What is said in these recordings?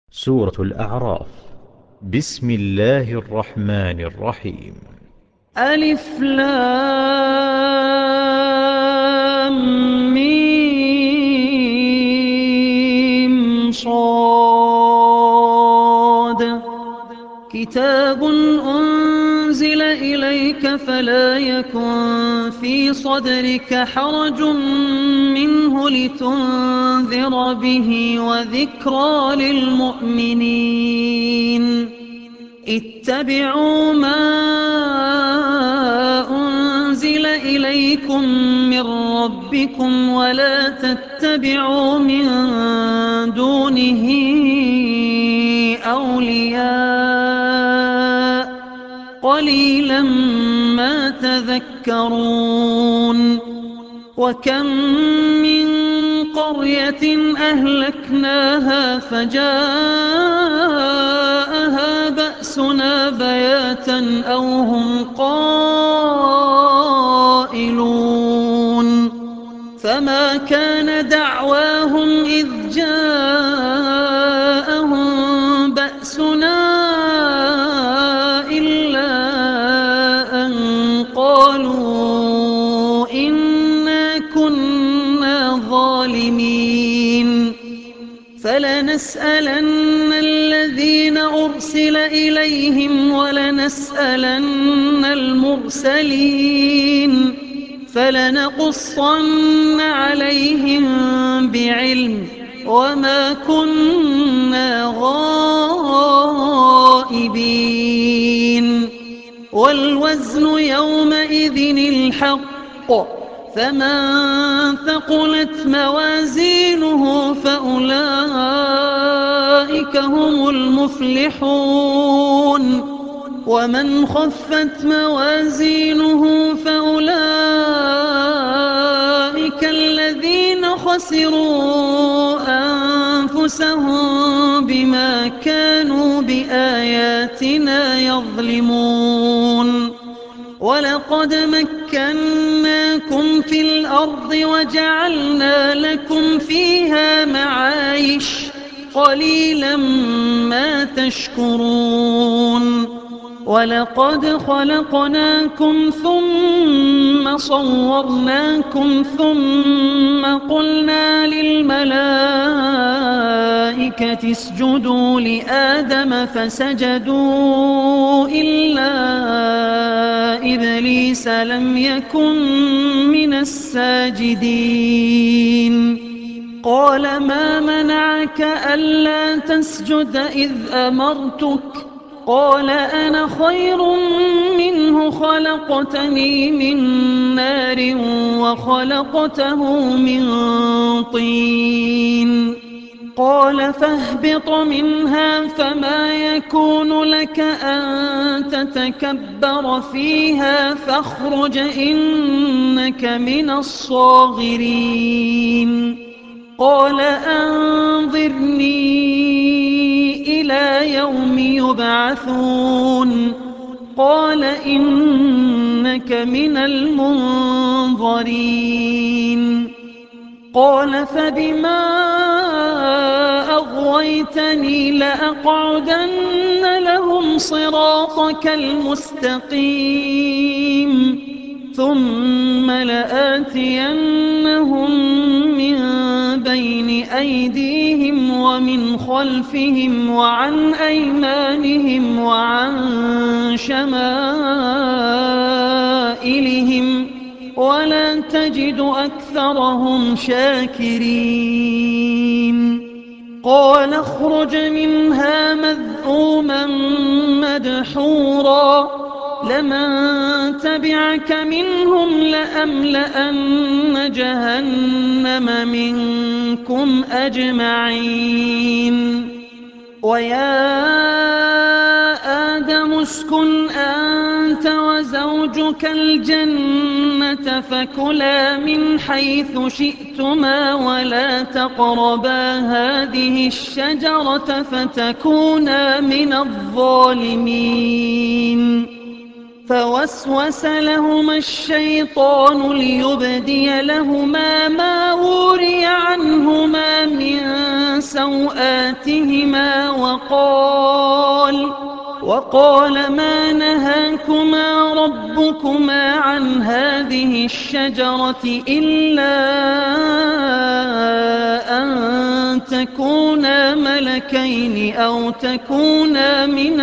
سورة الأعراف. بسم الله الرحمن الرحيم. ألف لام ميم صاد. كتاب أنزل إليك فلا يكن في صدرك حرج منه لتنذر به وذكرى للمؤمنين. اتبعوا ما أنزل إليكم من ربكم ولا تتبعوا من دونه أولياء قليلا ما تذكرون. وكم من قرية أهلكناها فجاءها بأسنا بياتا أو هم قائلون. فما كان دعواهم إذ جاءهم بأسنا إلا أن قالوا إنا كنا ظالمين. فلنسألن الذين أرسل إليهم ولنسألن المرسلين فلنقصن عليهم بعلم وما كنا غائبين. والوزن يومئذ الحق فمن ثقلت موازينه فأولئك هم المفلحون. ومن خفت موازينه فأولئك الذين خسروا أنفسهم بما كانوا بآياتنا يظلمون. ولقد مكناكم في الأرض وجعلنا لكم فيها معايش قليلا ما تشكرون. ولقد خلقناكم ثم صورناكم ثم قلنا للملائكة اسجدوا لآدم فسجدوا إلا إبليس لم يكن من الساجدين. قال ما منعك ألا تسجد إذ أمرتك؟ قال أنا خير منه خلقتني من نار وخلقته من طين. قال فاهبط منها فما يكون لك أن تتكبر فيها فاخرج إنك من الصاغرين. قال أنظرني إلى يوم يبعثون. قال إنك من المنظرين. قال فبما أغويتني لأقعدن لهم صراطك المستقيم ثم لآتينهم من بين أيديهم ومن خلفهم وعن أيمانهم وعن شمائلهم ولا تجد أكثرهم شاكرين. قال اخرج منها مذءوما مدحورا لمن تبعك منهم لأملأن جهنم منكم أجمعين. ويا آدم اسكن أنت وزوجك الجنة فكلا من حيث شئتما ولا تقربا هذه الشجرة فتكونا من الظالمين. فوسوس لهما الشيطان ليبدي لهما ما وري عنهما من سوآتهما وقال ما نهاكما ربكما عن هذه الشجرة إلا أن تكونا ملكين أو تكونا من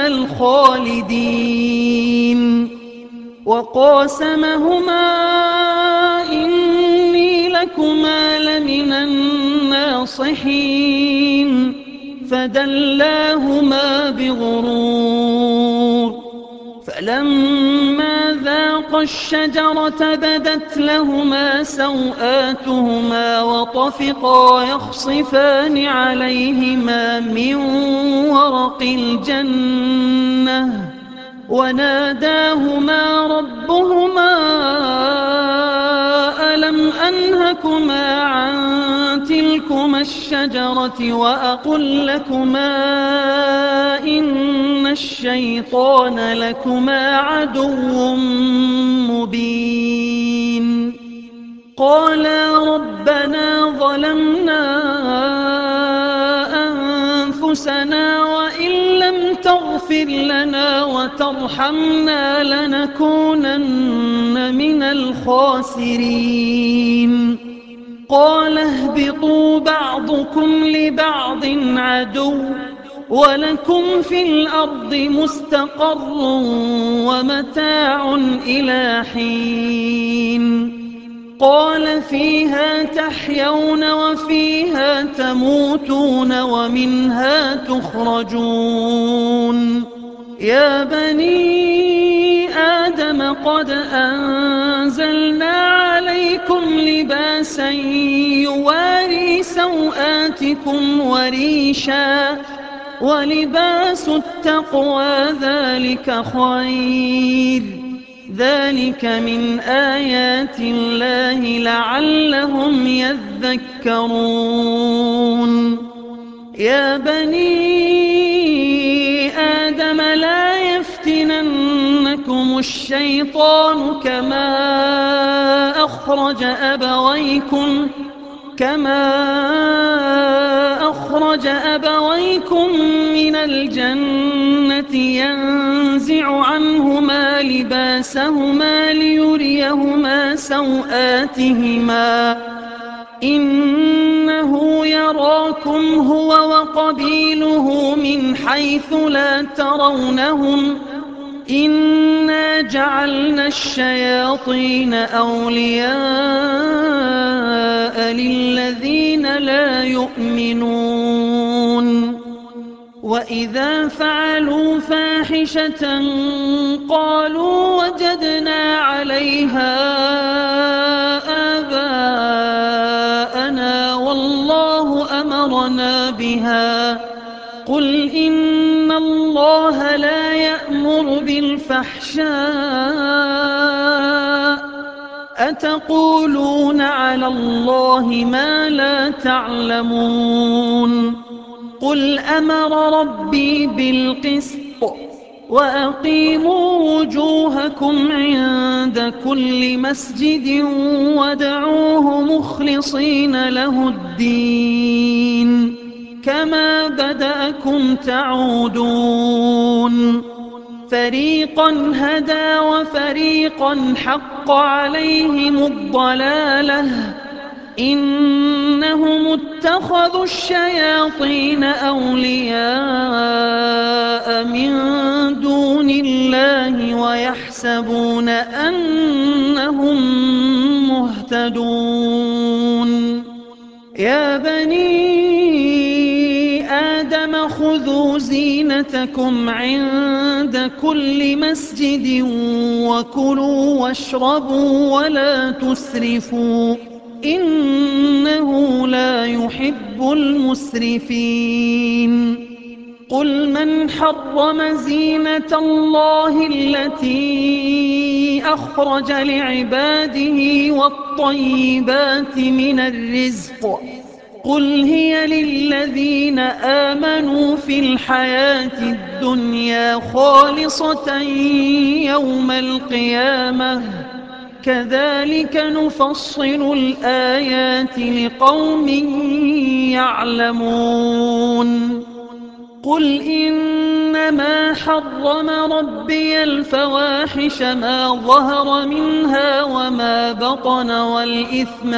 الخالدين وقاسمهما إني لكما لمن الناصحين فدلاهما بغرور فلما ذاقا الشجرة بدت لهما سوآتهما وطفقا يخصفان عليهما من ورق الجنة وناداهما ربهما ألم أنهكما عن تلكما الشجرة وأقل لكما إن الشيطان لكما عدو مبين قالا ربنا ظلمنا أنفسنا وإن لم تغفر لنا وترحمنا لنكونن من الخاسرين قال اهبطوا بعضكم لبعض عدو ولكم في الأرض مستقر ومتاع إلى حين قال فيها تحيون وفيها تموتون ومنها تخرجون يا بني آدم قد أنزلنا عليكم لباسا يواري سوآتكم وريشا ولباس التقوى ذلك خير ذلك من آيات الله لعلهم يذكرون يا بني آدم لا يفتننكم الشيطان كما أخرج أبويكم من الجنة ينزع عنهما لباسهما ليريهما سوآتهما إنه يراكم هو وقبيله من حيث لا ترونهم إنا جعلنا الشياطين أولياء للذين لا يؤمنون وإذا فعلوا فاحشة قالوا وجدنا عليها آباءنا والله أمرنا بها قل إن الله لا يأمر بالفحشاء أتقولون على الله ما لا تعلمون قل أمر ربي بالقسط وأقيموا وجوهكم عند كل مسجد وادعوه مخلصين له الدين كما بدأكم تعودون فريقا هدى وفريقا حق عليهم الضلالة إنهم اتخذوا الشياطين أولياء من دون الله ويحسبون أنهم مهتدون يا بني آدم خذوا زينتكم عند كل مسجد وكلوا واشربوا ولا تسرفوا إنه لا يحب المسرفين قل من حرم زينة الله التي أخرج لعباده والطيبات من الرزق قل هي للذين آمنوا في الحياة الدنيا خالصة يوم القيامة كذلك نفصل الآيات لقوم يعلمون قل إنما حرم ربي الفواحش ما ظهر منها وما بطن والإثم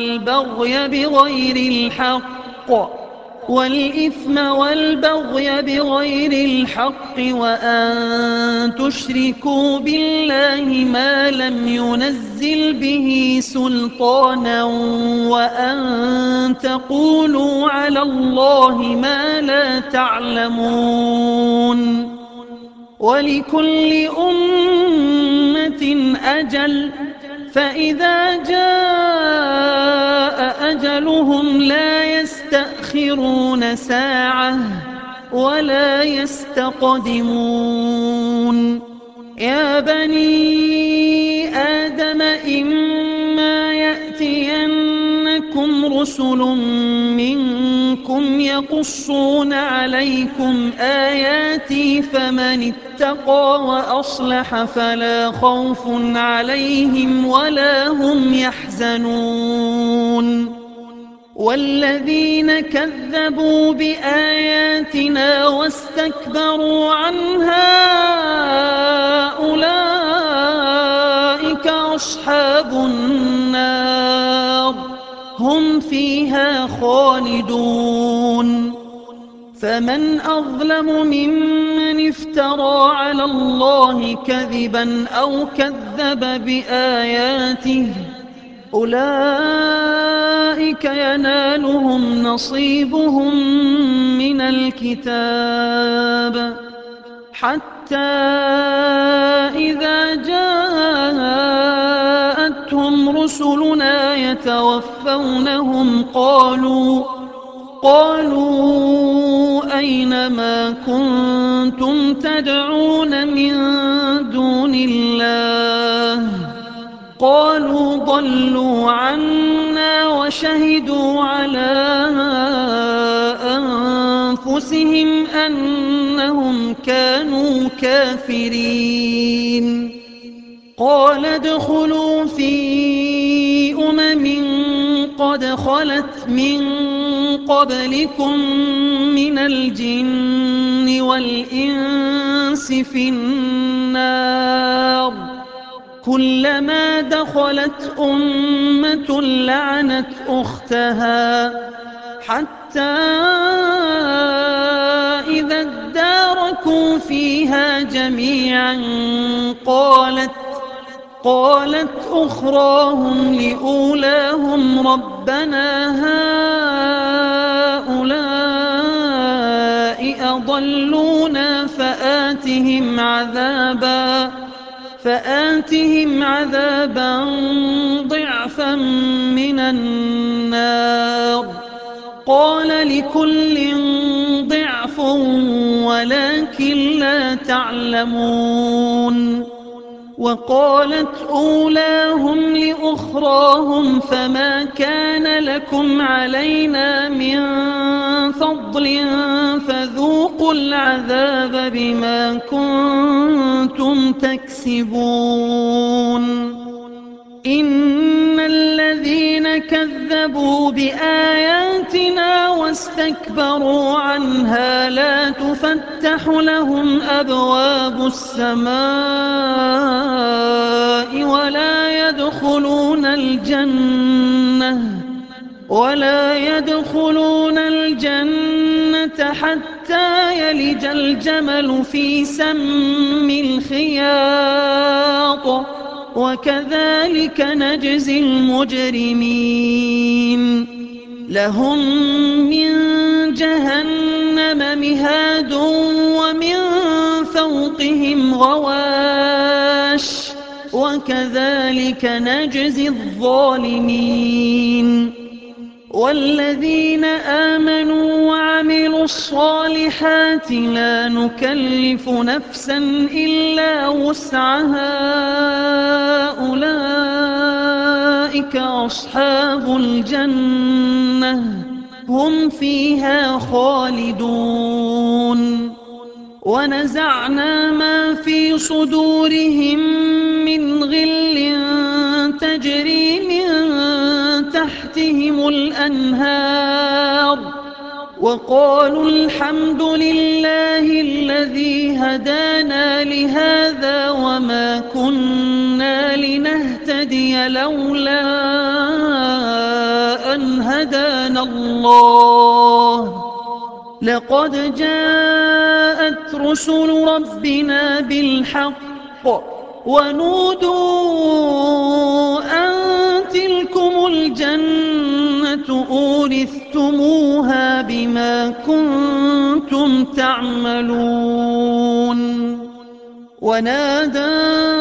والبغي بغير الحق وأن تشركوا بالله ما لم ينزل به سلطانا وأن تقولوا على الله ما لا تعلمون ولكل أمة أجل فإذا جاء أجلهم لا يستأخرون ساعة ولا يستقدمون يا بني آدم إما يأتينكم رسل منكم يقصون عليكم آياتي فمن اتقى وأصلح فلا خوف عليهم ولا هم يحزنون والذين كذبوا بآياتنا واستكبروا عنها أولئك أصحاب النار هم فيها خالدون فمن أظلم ممن افترى على الله كذبا أو كذب بآياته أولئك ينالهم نصيبهم من الكتاب حتى إذا جاءتهم رسلنا يتوفونهم قالوا أين ما كنتم تدعون من دون الله قالوا ضلوا عنا وشهدوا على أنفسهم أنهم كانوا كافرين قال ادخلوا في قد خلت من قبلكم من الجن والإنس في النار كلما دخلت أمة لعنت أختها حتى إذا اداركوا فيها جميعا قالت أخراهم لأولاهم ربنا هؤلاء أضلونا فآتهم عذابا ضعفا من النار قال لكل ضعف ولكن لا تعلمون وقالت أولاهم لأخراهم فما كان لكم علينا من فضل فذوقوا العذاب بما كنتم تكسبون إن الذين كذبوا بآياتنا واستكبروا عنها لا تفتح لهم أبواب السماء ولا يدخلون الجنة حتى يلج الجمل في سم الخياط وكذلك نجزي المجرمين لهم من جهنم مهاد ومن فوقهم غواش وكذلك نجزي الظالمين والذين آمنوا وعملوا الصالحات لا نكلف نفسا إلا وسعها أولئك أصحاب الجنة هم فيها خالدون ونزعنا ما في صدورهم من غل تجري من تحتهم الأنهار وقالوا الحمد لله الذي هدانا لهذا وما كنا لنهتدي لولا أن هدانا الله لقد جاءت رسل ربنا بالحق ونودوا أن تلكم الجنة أورثتموها بما كنتم تعملون ونادى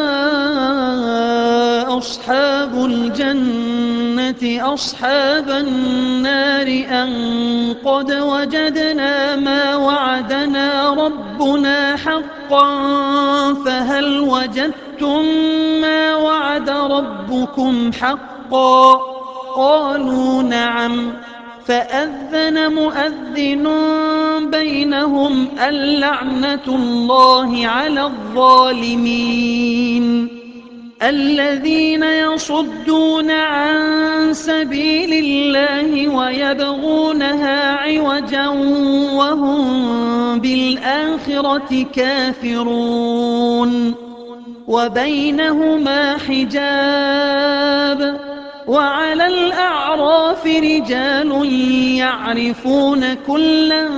أصحاب الجنة أصحاب النار أن قد وجدنا ما وعدنا ربنا حقا فهل وجدتم ما وعد ربكم حقا قالوا نعم فأذن مؤذن بينهم اللعنة الله على الظالمين الذين يصدون عن سبيل الله ويبغونها عوجا وهم بالآخرة كافرون وبينهما حجاب وعلى الأعراف رجال يعرفون كلا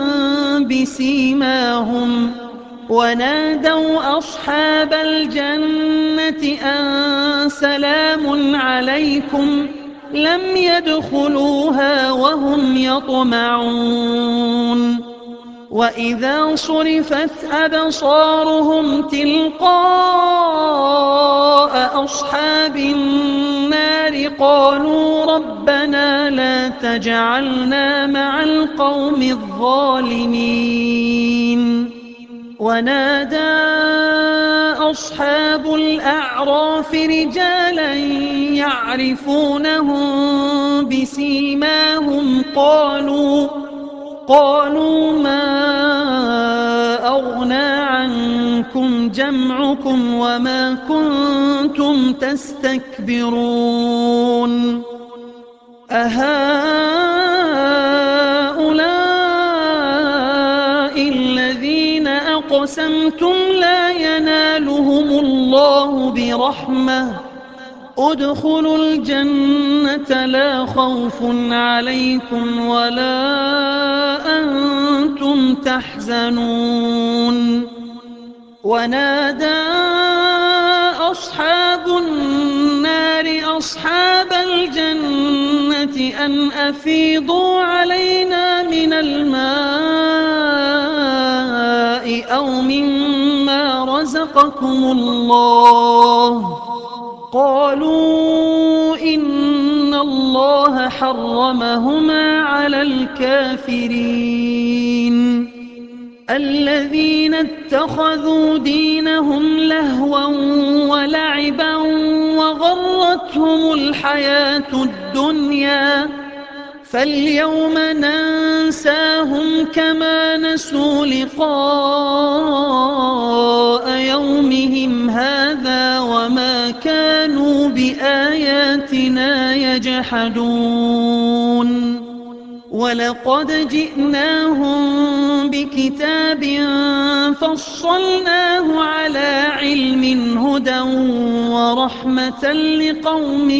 بسيماهم ونادوا أصحاب الجنة أن سلام عليكم لم يدخلوها وهم يطمعون وإذا صرفت أبصارهم تلقاء أصحاب النار قالوا ربنا لا تجعلنا مع القوم الظالمين ونادى أصحاب الأعراف رجالا يعرفونهم بسيماهم قالوا ما أغنى عنكم جمعكم وما كنتم تستكبرون أهؤلاء الذين أقسمتم لا ينالهم الله برحمة ادخلوا الجنة لا خوف عليكم ولا أنتم تحزنون ونادى أصحاب النار أصحاب الجنة أن أفيضوا علينا من الماء أو مما رزقكم الله قالوا إن الله حرمهما على الكافرين الذين اتخذوا دينهم لهوا ولعبا وغرتهم الحياة الدنيا فاليوم ننساهم كما نسوا لقاء يومهم هذا وما كانوا بآياتنا يجحدون ولقد جئناهم بكتاب فصلناه على علم هدى ورحمة لقوم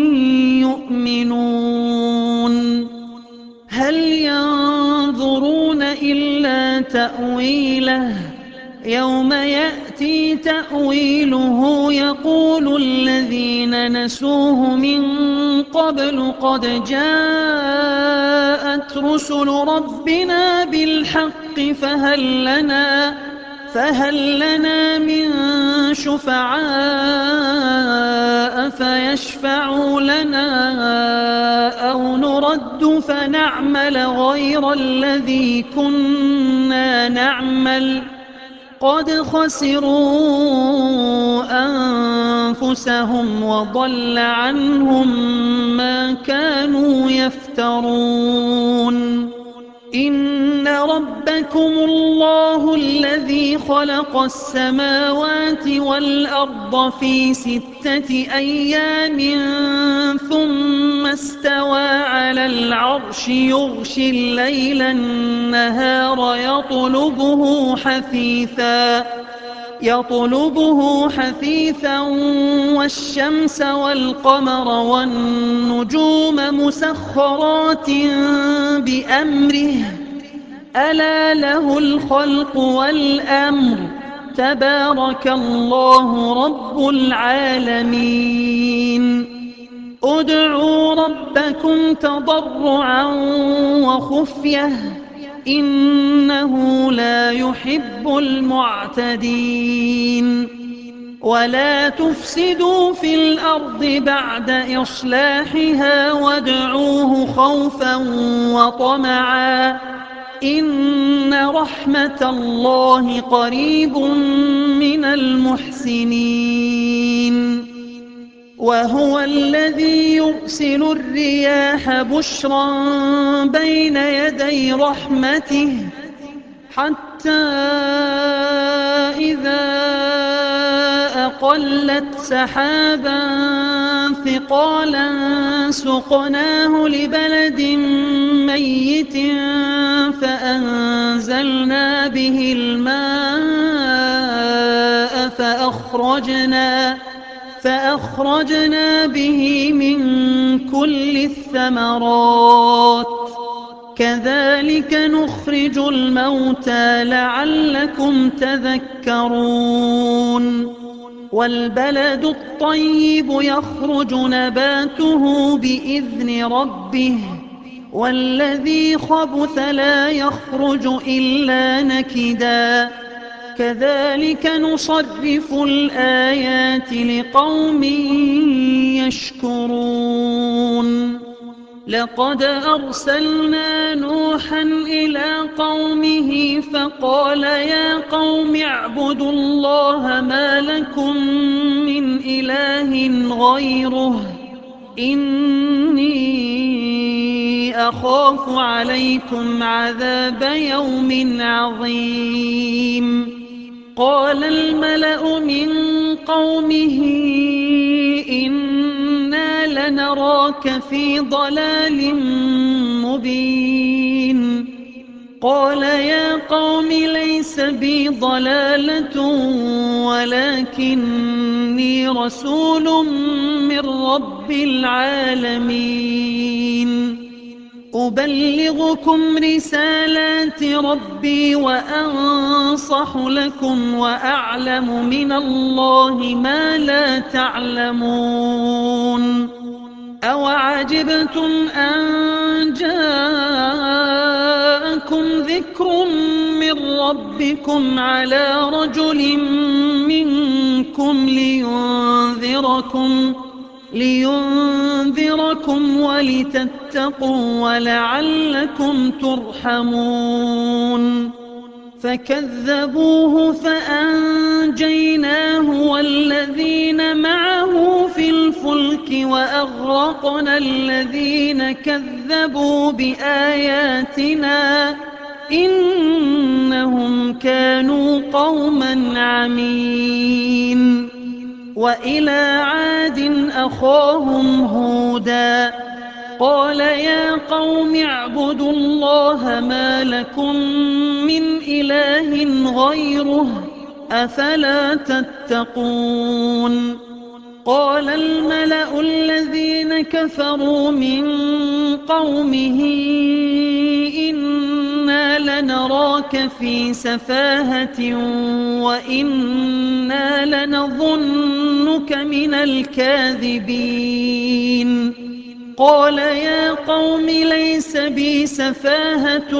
يؤمنون هل ينظرون إلا تأويله يوم يأتي تأويله يقول الذين نسوه من قبل قد جاءت رسل ربنا بالحق فهل لنا من شفعاء فيشفعوا لنا أو نرد فنعمل غير الذي كنا نعمل قد خسروا أنفسهم وضل عنهم ما كانوا يفترون. إن ربكم الله الذي خلق السماوات والأرض في 6 أيام ثم استوى على العرش يغشي الليل النهار يطلبه حثيثا والشمس والقمر والنجوم مسخرات بأمره ألا له الخلق والأمر تبارك الله رب العالمين. ادعوا ربكم تضرعا وخفية إنه لا يحب المعتدين. ولا تفسدوا في الأرض بعد إصلاحها وادعوه خوفا وطمعا إن رحمة الله قريب من المحسنين. وهو الذي يرسل الرياح بشرا بين يدي رحمته حتى إذا أقلت سحابا ثقالا سقناه لبلد ميت فأنزلنا به الماء فأخرجنا به من كل الثمرات كذلك نخرج الموتى لعلكم تذكرون. والبلد الطيب يخرج نباته بإذن ربه والذي خبث لا يخرج إلا نكدا كذلك نصرف الآيات لقوم يشكرون. لقد أرسلنا نوحا إلى قومه فقال يا قوم اعبدوا الله ما لكم من إله غيره إني أخاف عليكم عذاب يوم عظيم. قال الملأ من قومه إنا لنراك في ضلال مبين. قال يا قوم ليس بي ضلالة ولكني رسول من رب العالمين. أبلغكم رسالات ربي وأنصح لكم وأعلم من الله ما لا تعلمون. أوعجبتم أن جاءكم ذكر من ربكم على رجل منكم لينذركم ولتتقوا ولعلكم ترحمون. فكذبوه فأنجيناه والذين معه في الفلك وأغرقنا الذين كذبوا بآياتنا إنهم كانوا قوما عمين. وإلى عاد أخاهم هودا قال يا قوم اعبدوا الله ما لكم من إله غيره أفلا تتقون. قال الملأ الذين كفروا من قومه إنا لنراك في سفاهة وإنا لنظنك من الكاذبين. قال يا قوم ليس بي سفاهة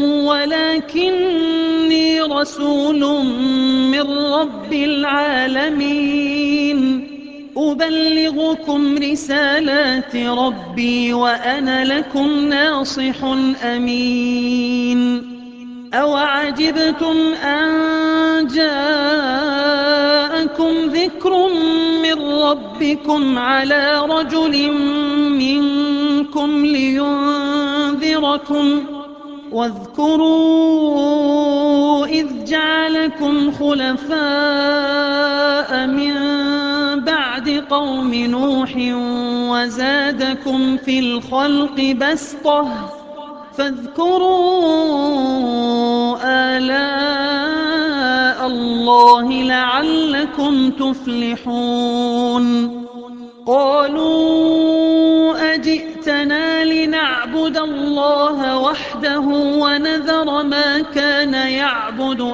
ولكني رسول من رب العالمين. أبلغكم رسالات ربي وأنا لكم ناصح أمين. أوعجبتم أن جاءكم ذكر من ربكم على رجل منكم لينذركم واذكروا إذ جعلكم خلفاء من بعد قوم نوح وزادكم في الخلق بسطة فاذكروا آلاء الله لعلكم تفلحون قالوا أجئتنا لنعبد الله وحده ونذر ما كان يعبد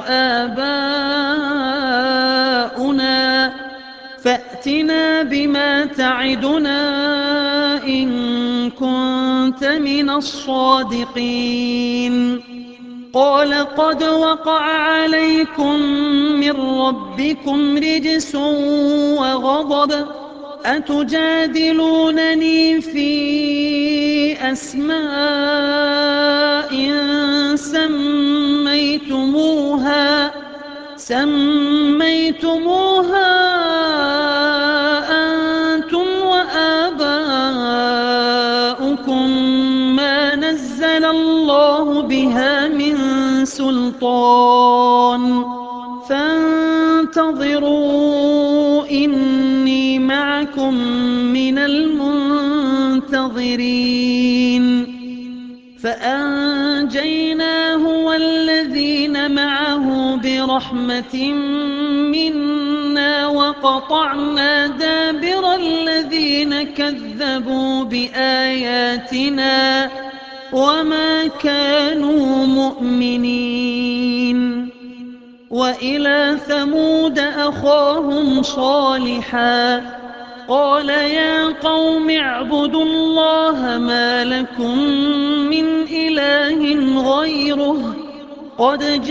آباؤنا فأتنا بما تعدنا إن كنت من الصادقين قال قد وقع عليكم من ربكم رجس وغضب أتجادلونني في أسماء سميتموها أنتم وآباؤكم ما نزل الله بها من سلطان فانتظروا إني معكم من المنتظرين فأنجيناه والذين معه برحمة منا وقطعنا دابر الذين كذبوا بآياتنا وما كانوا مؤمنين وإلى ثمود أخاهم صالحا قال يا قوم اعبدوا الله ما لكم من إله غيره قد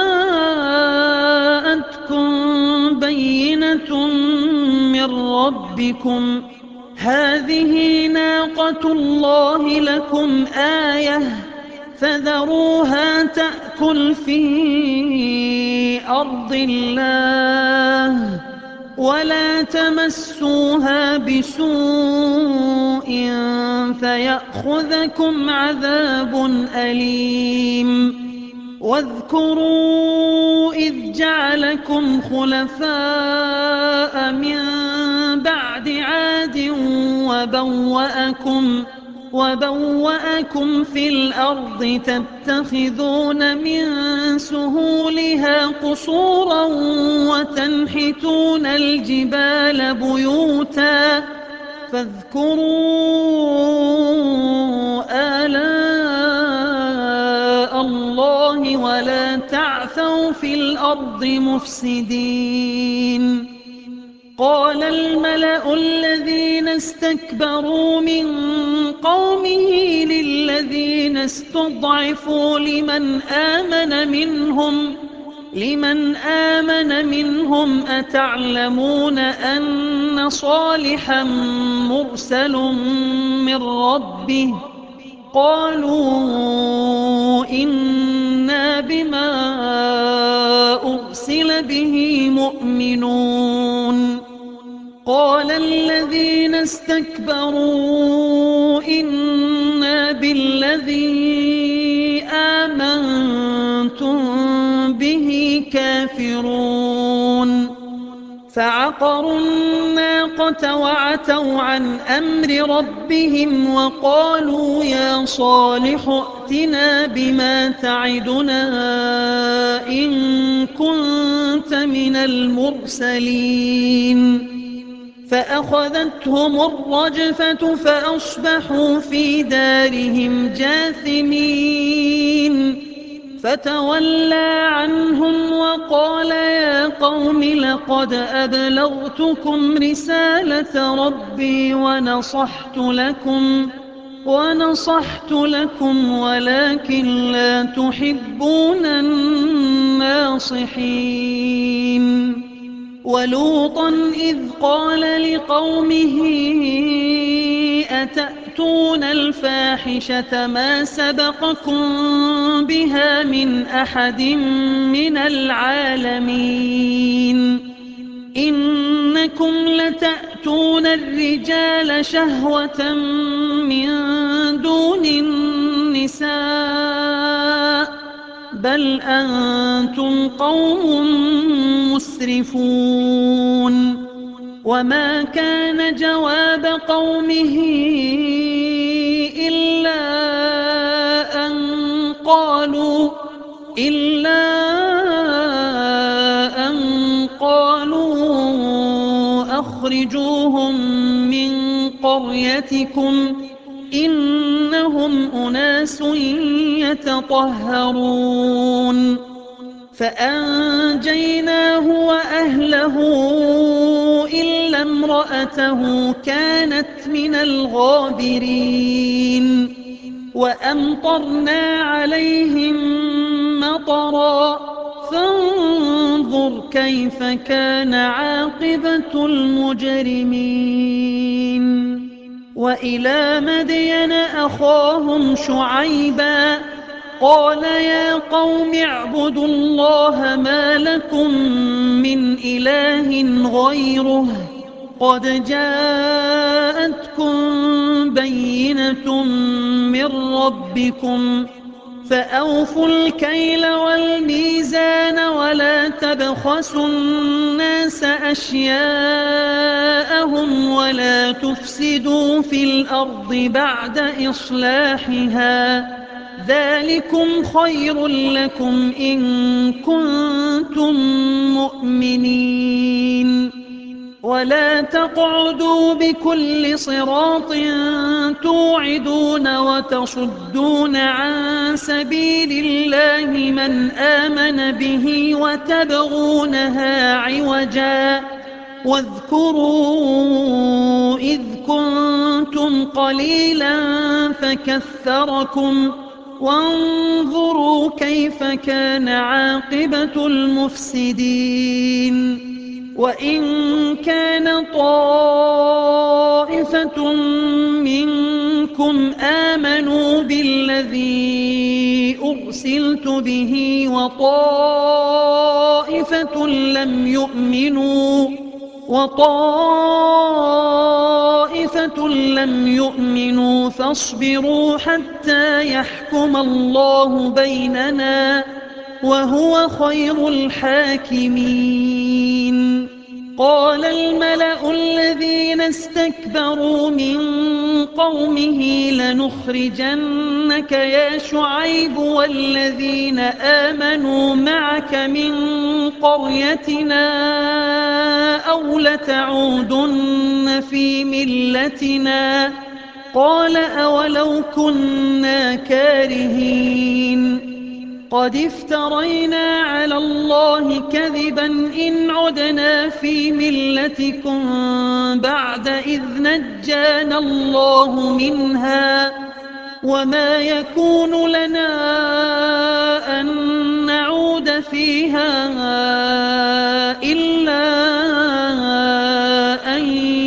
جاءتكم بينة من ربكم هذه ناقة الله لكم آية فذروها تأكل في أرض الله ولا تمسوها بسوء فيأخذكم عذاب أليم واذكروا إذ جعلكم خلفاء من بعد عاد وبوأكم في الأرض تتخذون من سهولها قصورا وتنحتون الجبال بيوتا فاذكروا آلاء الله ولا تعثوا في الأرض مفسدين قال الملأ الذين استكبروا من قومه للذين استضعفوا لمن آمن منهم أتعلمون أن صالحا مرسل من ربه قالوا إنا بما أرسل به مؤمنون قال الذين استكبروا إنا بالذي آمنتم به كافرون فعقروا الناقة وعتوا عن أمر ربهم وقالوا يا صالح ائتنا بما تعدنا إن كنت من المرسلين فأخذتهم الرجفة فأصبحوا في دارهم جاثمين فتولى عنهم وقال يا قوم لقد أبلغتكم رسالة ربي ونصحت لكم ولكن لا تحبون الناصحين ولوطا إذ قال لقومه أتأتون تأتون الفاحشة ما سبقكم بها من أحد من العالمين إنكم لتأتون الرجال شهوة من دون النساء بل أنتم قوم مسرفون وما كان جواب قومه إلا أن قالوا أخرجوهم من قريتكم إنهم أناس يتطهرون فأنجيناه وأهله إلا امرأته كانت من الغابرين وأمطرنا عليهم مطرا فانظر كيف كان عاقبة المجرمين وإلى مدين أخاهم شعيبا قال يا قوم اعبدوا الله ما لكم من إله غيره قد جاءتكم بينة من ربكم فأوفوا الكيل والميزان ولا تبخسوا الناس أشياءهم ولا تفسدوا في الأرض بعد إصلاحها ذلكم خير لكم إن كنتم مؤمنين ولا تقعدوا بكل صراط توعدون وتصدون عن سبيل الله من آمن به وتبغونها عوجا واذكروا إذ كنتم قليلا فكثركم وانظروا كيف كان عاقبة المفسدين وإن كان طائفة منكم آمنوا بالذي أرسلت به وطائفة لم يؤمنوا فاصبروا حتى يحكم الله بيننا وهو خير الحاكمين قال الملأ الذين استكبروا من قومه لنخرجنك يا شعيب والذين آمنوا معك من قريتنا أو لتعودن في ملتنا قال أولو كنا كارهين قد افترينا على الله كذبا إن عدنا في ملتكم بعد إذ نجانا الله منها وما يكون لنا أن نعود فيها إلا أن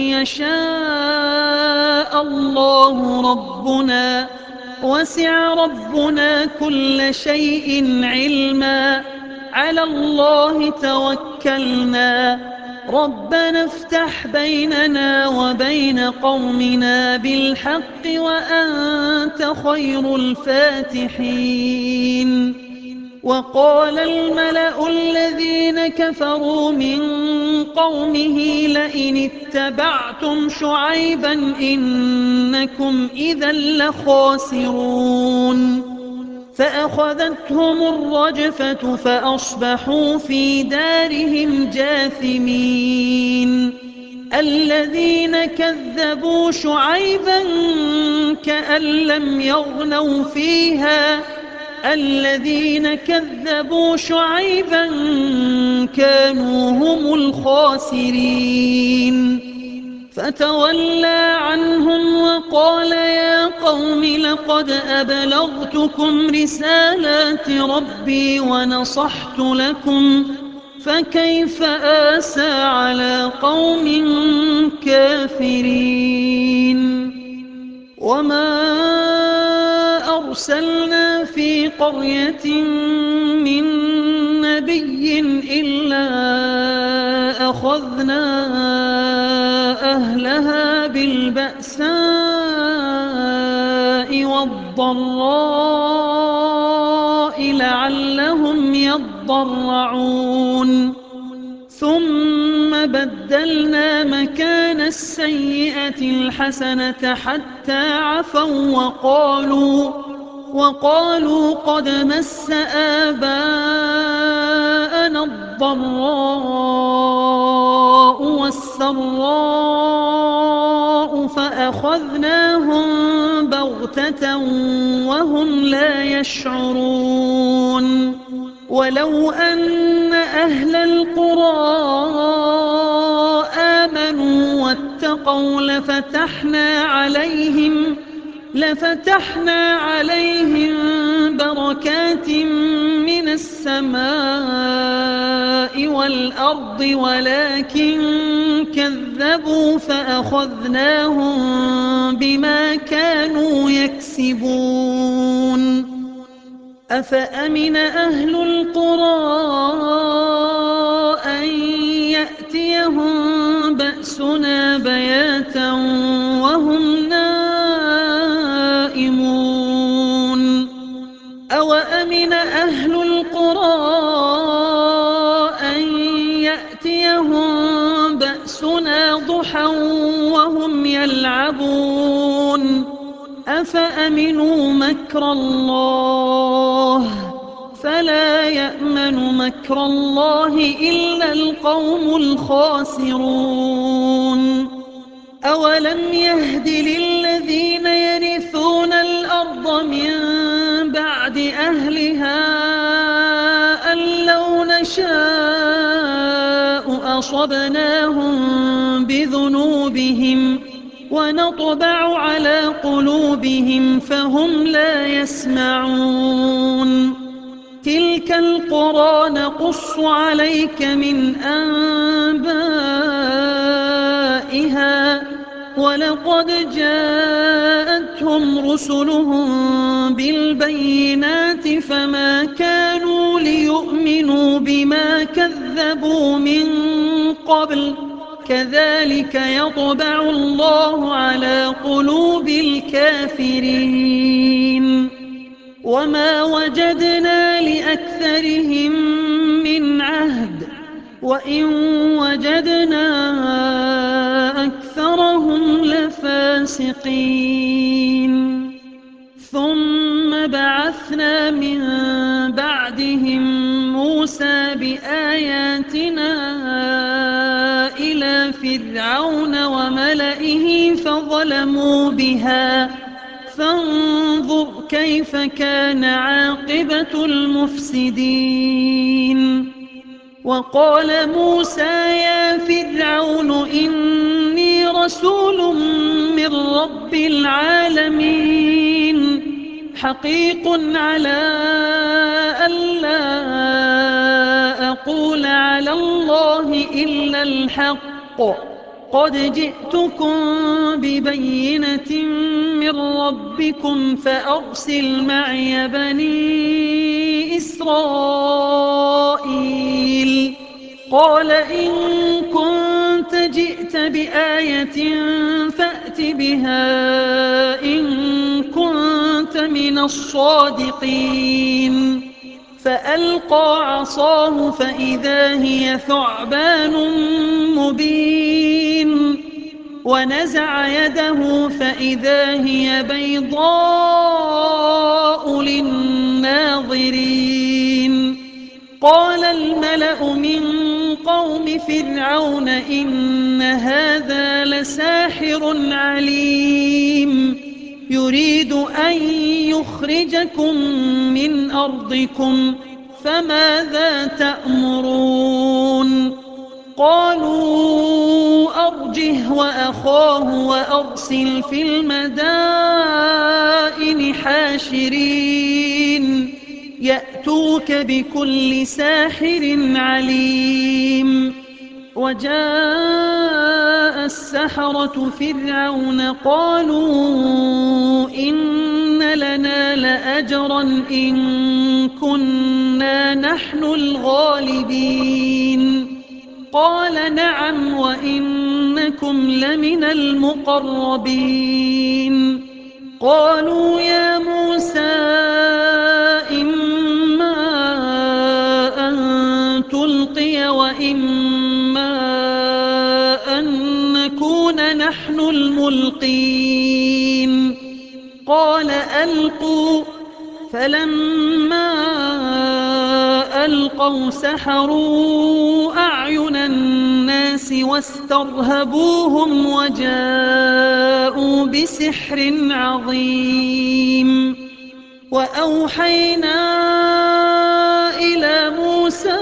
يشاء الله ربنا وسع ربنا كل شيء علما على الله توكلنا ربنا افتح بيننا وبين قومنا بالحق وأنت خير الفاتحين وقال الملأ الذين كفروا من قومه لئن اتبعتم شعيبا إنكم إذا لخاسرون فأخذتهم الرجفة فأصبحوا في دارهم جاثمين الذين كذبوا شعيبا كأن لم يغنوا فيها الذين كذبوا شعيبا كانوا هم الخاسرين فتولى عنهم وقال يا قوم لقد أبلغتكم رسالات ربي ونصحت لكم فكيف آسى على قوم كافرين وما أرسلنا في قرية من نبي إلا أخذنا أهلها بالبأساء والضراء لعلهم يضرعون ثم بدلنا مكان السيئة الحسنة حتى عفوا وقالوا قد مس آباءنا الضراء والسراء فأخذناهم بغتة وهم لا يشعرون ولو أن أهل القرى آمنوا واتقوا لفتحنا عليهم بركات من السماء والأرض ولكن كذبوا فأخذناهم بما كانوا يكسبون أفأمن أهل القرى أن يأتيهم بأسنا بياتا وهم نائمون أوأمن أهل القرى أن يأتيهم بأسنا ضحى وهم يلعبون أفأمنوا مكر الله فلا يأمن مكر الله إلا القوم الخاسرون أولم يهد للذين يرثون الأرض من بعد أهلها أن لو نشاء أصبناهم بذنوبهم ونطبع على قلوبهم فهم لا يسمعون تلك القرى نقص عليك من أنبائها ولقد جاءتهم رسلهم بالبينات فما كانوا ليؤمنوا بما كذبوا من قبل كذلك يطبع الله على قلوب الكافرين وما وجدنا لأكثرهم من عهد وإن وجدنا أكثرهم لفاسقين ثم بعثنا من بعدهم موسى بآياتنا إلى فرعون وملئه فظلموا بها فانظر كيف كان عاقبة المفسدين وقال موسى يا فرعون إني رسول من رب العالمين حقيق على ألا أقول على الله إلا الحق قد جئتكم ببينة من ربكم فأرسل معي بني إسرائيل قال إن كنت جئت بآية فأت بها إن كنت من الصادقين فألقى عصاه فإذا هي ثعبان مبين ونزع يده فإذا هي بيضاء للناظرين قال الملأ من قوم فرعون إن هذا لساحر عليم يريد أن يخرجكم من أرضكم فماذا تأمرون قالوا أرجه وأخاه وأرسل في المدائن حاشرين يأتوك بكل ساحر عليم وجاء السحرة فرعون قالوا إن لنا لأجرا إن كنا نحن الغالبين قال نعم وإنكم لمن المقربين قالوا يا موسى إما أن تلقي وإما أن نكون نحن الملقين قال ألقوا فلما ألقوا سحروا أعين الناس واسترهبوهم وجاءوا بسحر عظيم وأوحينا إلى موسى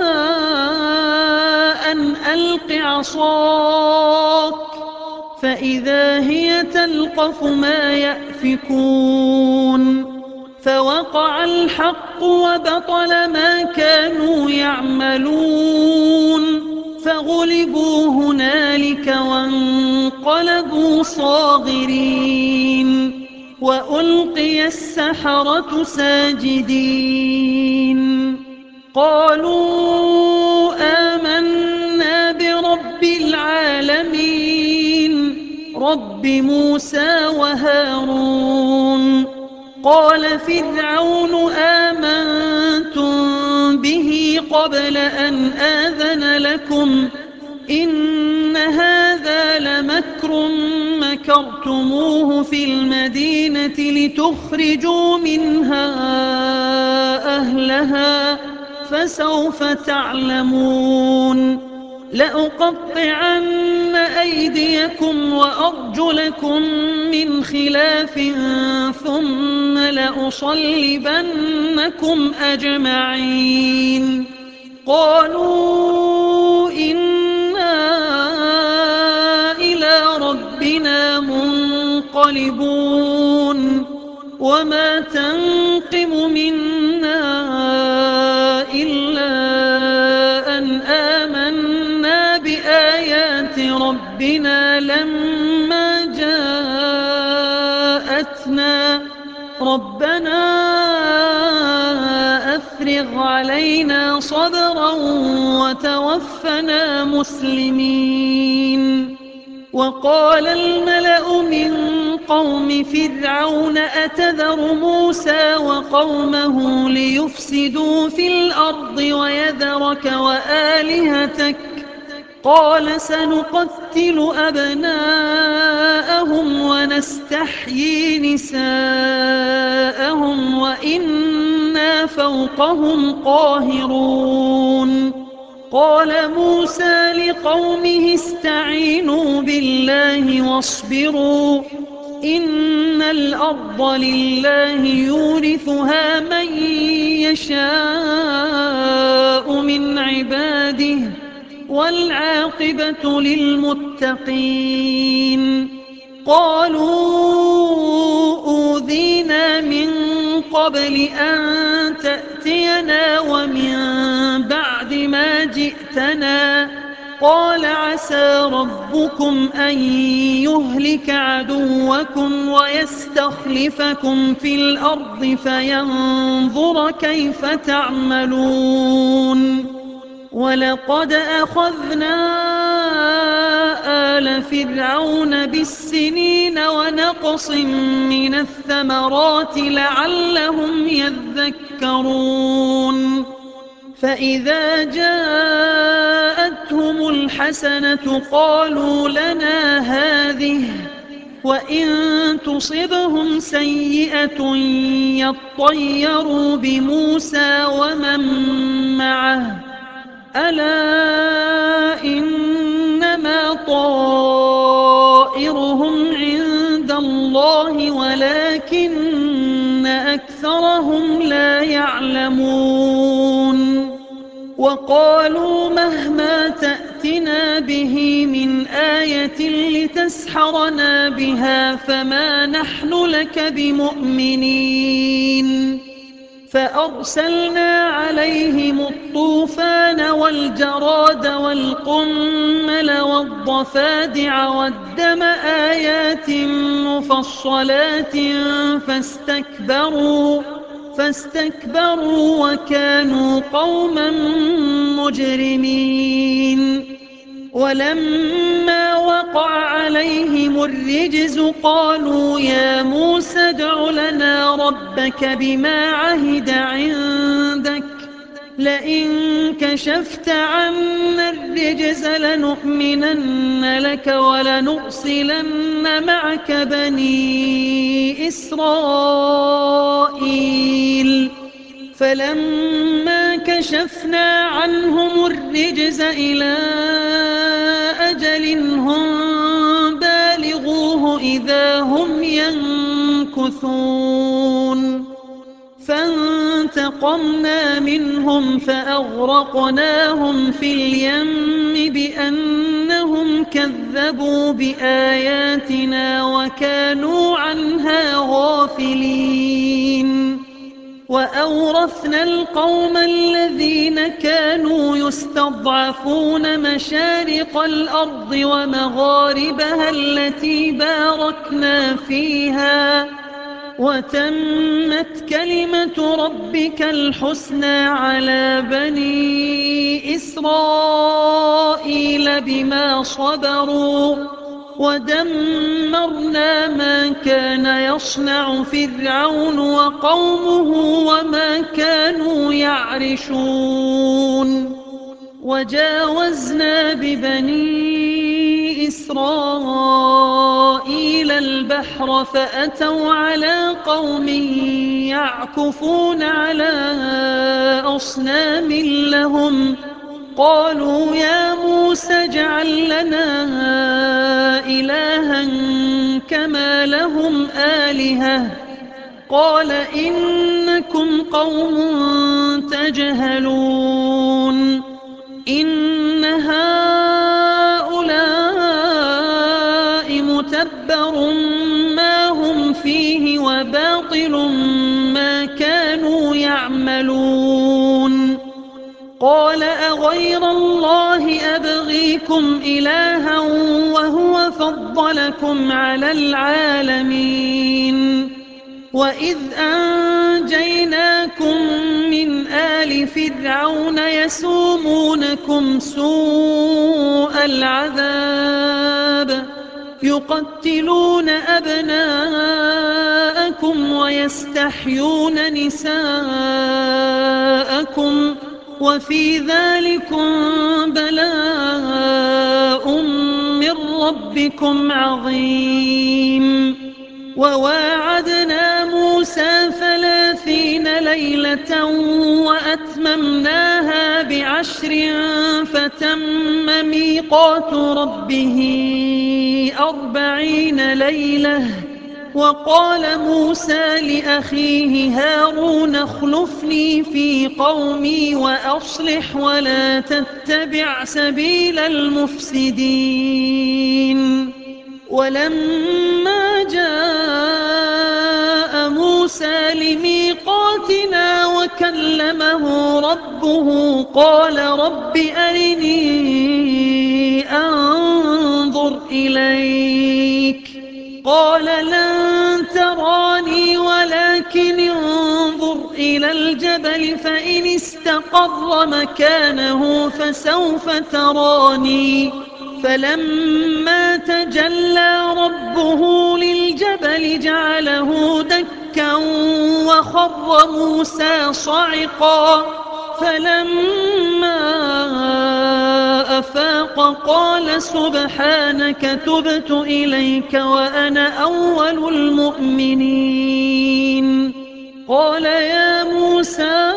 أن ألق عصاك فإذا هي تلقف ما يأفكون فوقع الحق وبطل ما كانوا يعملون فغلبوا هنالك وانقلبوا صاغرين وألقي السحرة ساجدين قالوا آمنا برب العالمين رب موسى وهارون قال فرعون آمنتم به قبل أن آذن لكم إن هذا لمكر مكرتموه في المدينة لتخرجوا منها أهلها فسوف تعلمون لأقطعن أيديكم وأرجلكم من خلاف ثم لأصلبنكم أجمعين قالوا إنا إلى ربنا منقلبون وما تنقم منا إلا أن آمنا بآيات ربنا لما جاءتنا ربنا أفرغ علينا صبرا وتوفنا مسلمين وقال الملأ من قوم فرعون أتذر موسى وقومه ليفسدوا في الأرض ويذرك وآلهتك قال سنقتل أبناءهم ونستحيي نساءهم وإنا فوقهم قاهرون قال موسى لقومه استعينوا بالله واصبروا إن الأرض لله يورثها من يشاء من عباده والعاقبة للمتقين قالوا أوذينا من قبل أن تأتينا ومن بعد ما جئتنا قال عسى ربكم أن يهلك عدوكم ويستخلفكم في الأرض فينظر كيف تعملون ولقد أخذنا آل فرعون بالسنين ونقص من الثمرات لعلهم يذكرون فإذا جاءتهم الحسنة قالوا لنا هذه وإن تصبهم سيئة يطيروا بموسى ومن معه ألا إنما طائرهم عند الله ولكن أكثرهم لا يعلمون وقالوا مهما تأتنا به من آية لتسحرنا بها فما نحن لك بمؤمنين فأرسلنا عليهم الطوفان والجراد والقمل والضفادع والدم آيات مفصلات فاستكبروا وكانوا قوما مجرمين. ولما وقع عليهم الرجز قالوا يا موسى ادع لنا ربك بما عهد عندك لئن كشفت عنا الرجز لنؤمنن لك ولنرسلن معك بني إسرائيل. فلما كشفنا عنهم الرجز إلى أجل هم بالغوه إذا هم ينكثون فانتقمنا منهم فأغرقناهم في اليم بأنهم كذبوا بآياتنا وكانوا عنها غافلين. وأورثنا القوم الذين كانوا يستضعفون مشارق الأرض ومغاربها التي باركنا فيها وتمت كلمة ربك الحسنى على بني إسرائيل بما صبروا ودمرنا ما كان يصنع فرعون وقومه وما كانوا يعرشون. وجاوزنا ببني إسرائيل البحر فأتوا على قوم يعكفون على أصنام لهم قالوا يا موسى اجعل لنا إلها كما لهم آلهة قال إنكم قوم تجهلون. إن هؤلاء متبر ما هم فيه وباطل ما كانوا يعملون. قال أغير الله أبغيكم إلها وهو فضلكم على العالمين. وإذ أنجيناكم من آل فرعون يسومونكم سوء العذاب يقتلون أبناءكم ويستحيون نساءكم وفي ذلكم بلاء من ربكم عظيم. وواعدنا موسى 30 ليلة وأتممناها ب10 فتم ميقات ربه 40 ليلة. وقال موسى لأخيه هارون اخلفني في قومي وأصلح ولا تتبع سبيل المفسدين. ولما جاء موسى لميقاتنا وكلمه ربه قال رب أرني أنظر إليك قال لن تراني ولكن انظر إلى الجبل فإن استقر مكانه فسوف تراني. فلما تجلى ربه للجبل جعله دكا وخر موسى صعقا. فلما أفاق قال سبحانك تبت إليك وأنا أول المؤمنين. قال يا موسى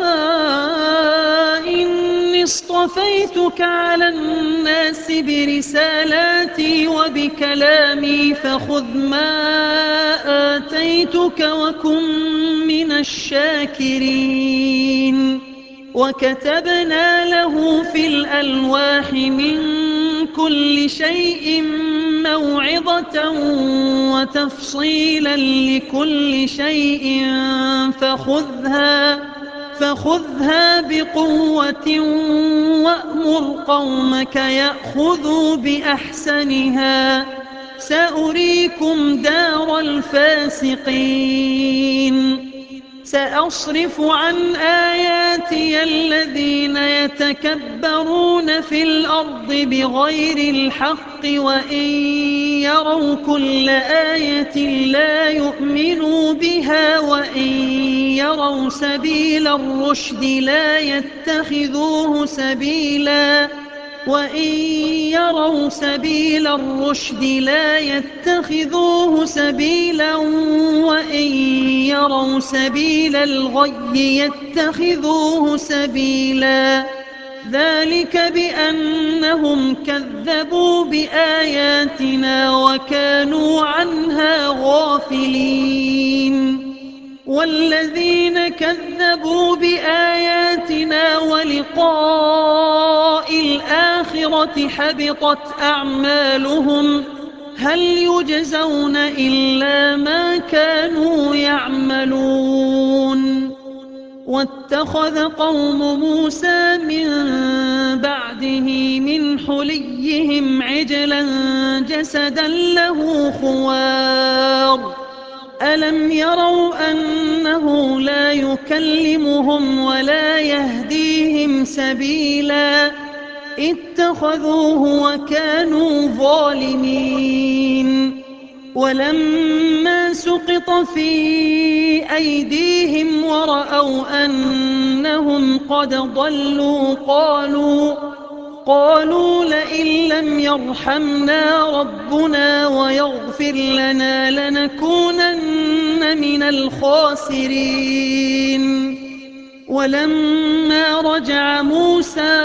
إني اصطفيتك على الناس برسالاتي وبكلامي فخذ ما آتيتك وكن من الشاكرين. وكتبنا له في الألواح من كل شيء موعظة وتفصيلا لكل شيء فخذها بقوة وأمر قومك يأخذوا بأحسنها سأريكم دار الفاسقين سأصرف عن آياتي الذين يتكبرون في الأرض بغير الحق وإن يروا كل آية لا يؤمنوا بها وإن يروا سبيل الرشد لا يتخذوه سبيلا وإن يروا سبيل الرشد لا يتخذوه سبيلا وإن يروا سبيل الغي يتخذوه سبيلا ذلك بأنهم كذبوا بآياتنا وكانوا عنها غافلين والذين كذبوا بآياتنا ولقاء الآخرة حبطت أعمالهم هل يجزون إلا ما كانوا يعملون واتخذ قوم موسى من بعده من حليهم عجلا جسدا له خوار ألم يروا أنه لا يكلمهم ولا يهديهم سبيلا اتخذوه وكانوا ظالمين ولما سقط في أيديهم ورأوا أنهم قد ضلوا قالوا لئن لم يرحمنا ربنا ويغفر لنا لنكونن من الخاسرين ولما رجع موسى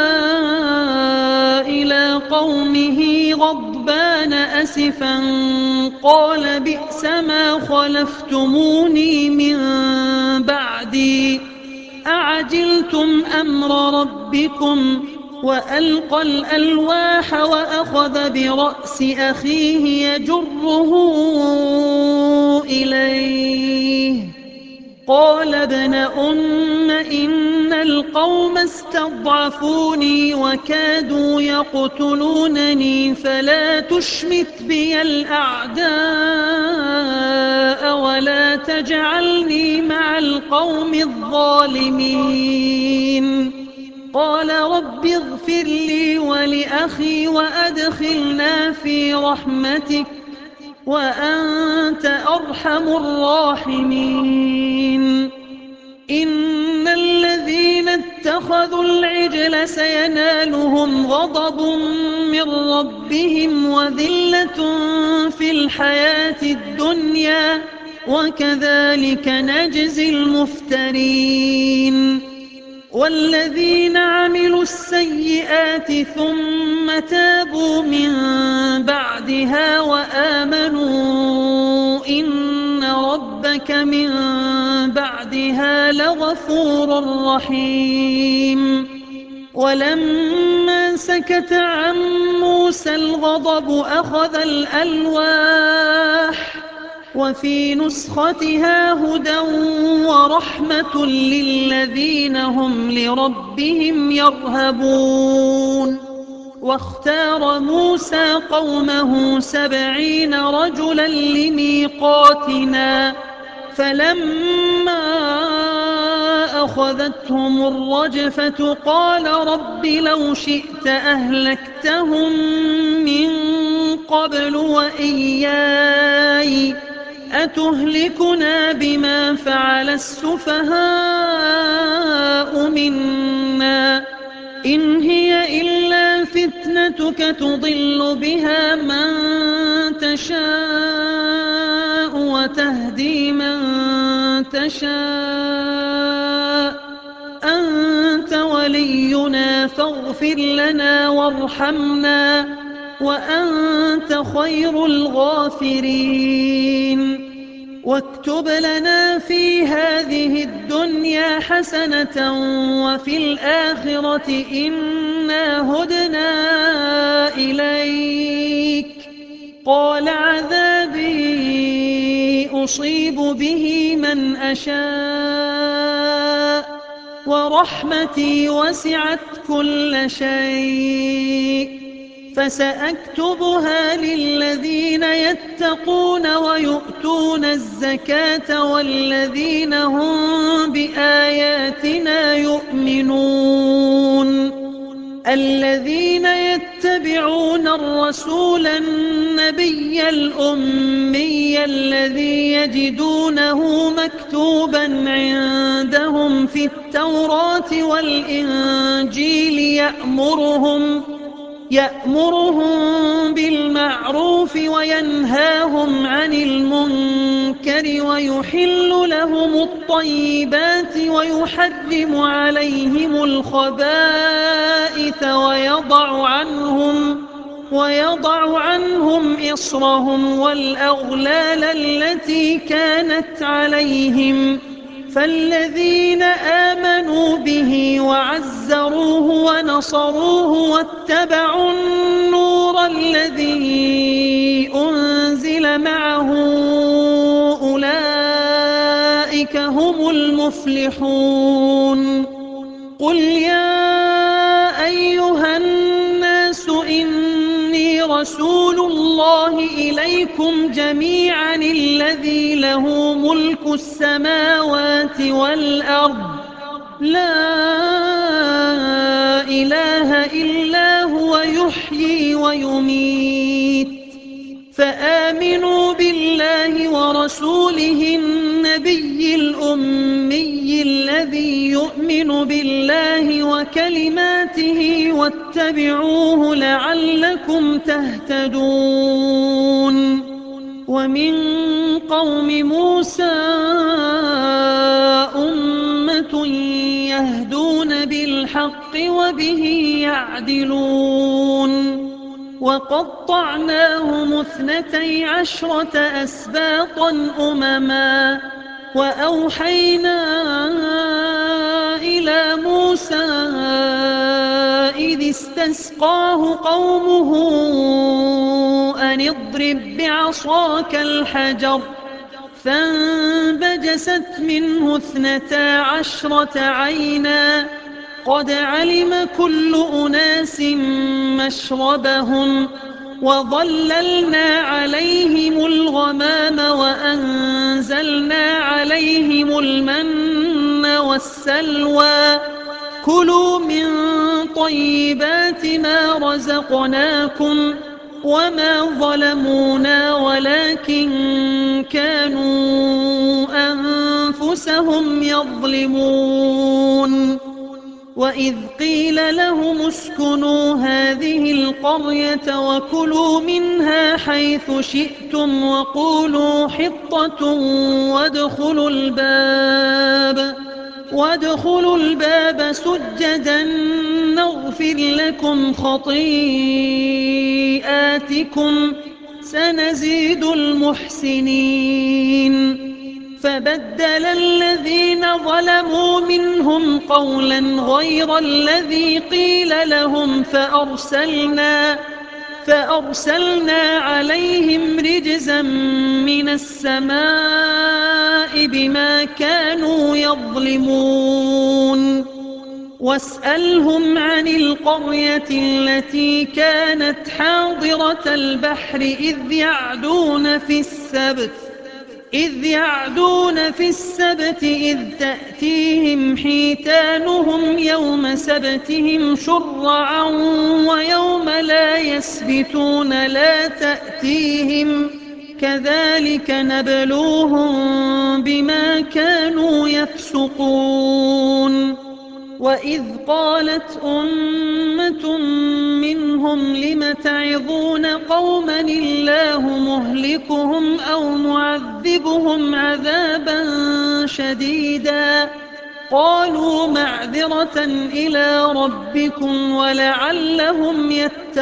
إلى قومه غضبان أسفا قال بئس ما خلفتموني من بعدي أعجلتم أمر ربكم وألقى الألواح وأخذ برأس أخيه يجره إليه قال ابن أم إن القوم استضعفوني وكادوا يقتلونني فلا تشمت بي الأعداء ولا تجعلني مع القوم الظالمين قال رب اغفر لي ولأخي وأدخلنا في رحمتك وأنت أرحم الراحمين إن الذين اتخذوا العجل سينالهم غضب من ربهم وذلة في الحياة الدنيا وكذلك نجزي المفترين والذين عملوا السيئات ثم تابوا من بعدها وآمنوا إن ربك من بعدها لغفور رحيم ولما سكت عن موسى الغضب أخذ الألواح وفي نسختها هدى ورحمة للذين هم لربهم يرهبون واختار موسى قومه 70 رجلا لميقاتنا فلما أخذتهم الرجفة قال رب لو شئت أهلكتهم من قبل وإياي أتهلكنا بما فعل السفهاء منا إن هي إلا فتنتك تضل بها من تشاء وتهدي من تشاء أنت ولينا فاغفر لنا وارحمنا وأنت خير الغافرين واكتب لنا في هذه الدنيا حسنة وفي الآخرة إنا هدنا إليك قال عذابي أصيب به من أشاء ورحمتي وسعت كل شيء فسأكتبها للذين يتقون ويؤتون الزكاة والذين هم بآياتنا يؤمنون الذين يتبعون الرسول النبي الأمي الذي يجدونه مكتوبا عندهم في التوراة والإنجيل يأمرهم بالمعروف وينهاهم عن المنكر ويحل لهم الطيبات ويحرم عليهم الخبائث ويضع عنهم إصرهم والأغلال التي كانت عليهم فالذين آمنوا به وعزروه ونصروه واتبعوا النور الذي أنزل معه أولئك هم المفلحون قل يا أيها الناس إني رسول الله إليكم جميعا الذي له ملك السماوات والأرض لا إله إلا هو يحيي ويميت فآمنوا بالله ورسوله النبي الأمي الذي يؤمن بالله وكلماته واتبعوه لعلكم تهتدون ومن قوم موسى أمة يهدون بالحق وبه يعدلون وقطعناهم 12 أسباطا أمما وأوحينا إلى موسى إذ استسقاه قومه أن اضرب بعصاك الحجر فانبجست منه 12 عينا قد علم كل أناس مشربهم وظللنا عليهم الغمام وأنزلنا عليهم المن والسلوى كلوا من طيبات ما رزقناكم وما ظلمونا ولكن كانوا أنفسهم يظلمون وإذ قيل لهم اسكنوا هذه القرية وكلوا منها حيث شئتم وقولوا حطة وادخلوا الباب سجدا نغفر لكم خطيئاتكم سنزيد المحسنين فبدل الذين ظلموا منهم قولا غير الذي قيل لهم فأرسلنا عليهم رجزا من السماء بما كانوا يظلمون واسألهم عن القرية التي كانت حاضرة البحر إذ يعدون في السبت إذ تأتيهم حيتانهم يوم سبتهم شرعا ويوم لا يسبتون لا تأتيهم كذلك نبلوهم بما كانوا يفسقون وإذ قالت أمة منهم لم تعظون قوما الله مهلكهم أو معذبهم عذابا شديدا قالوا معذرة إلى ربكم ولعلهم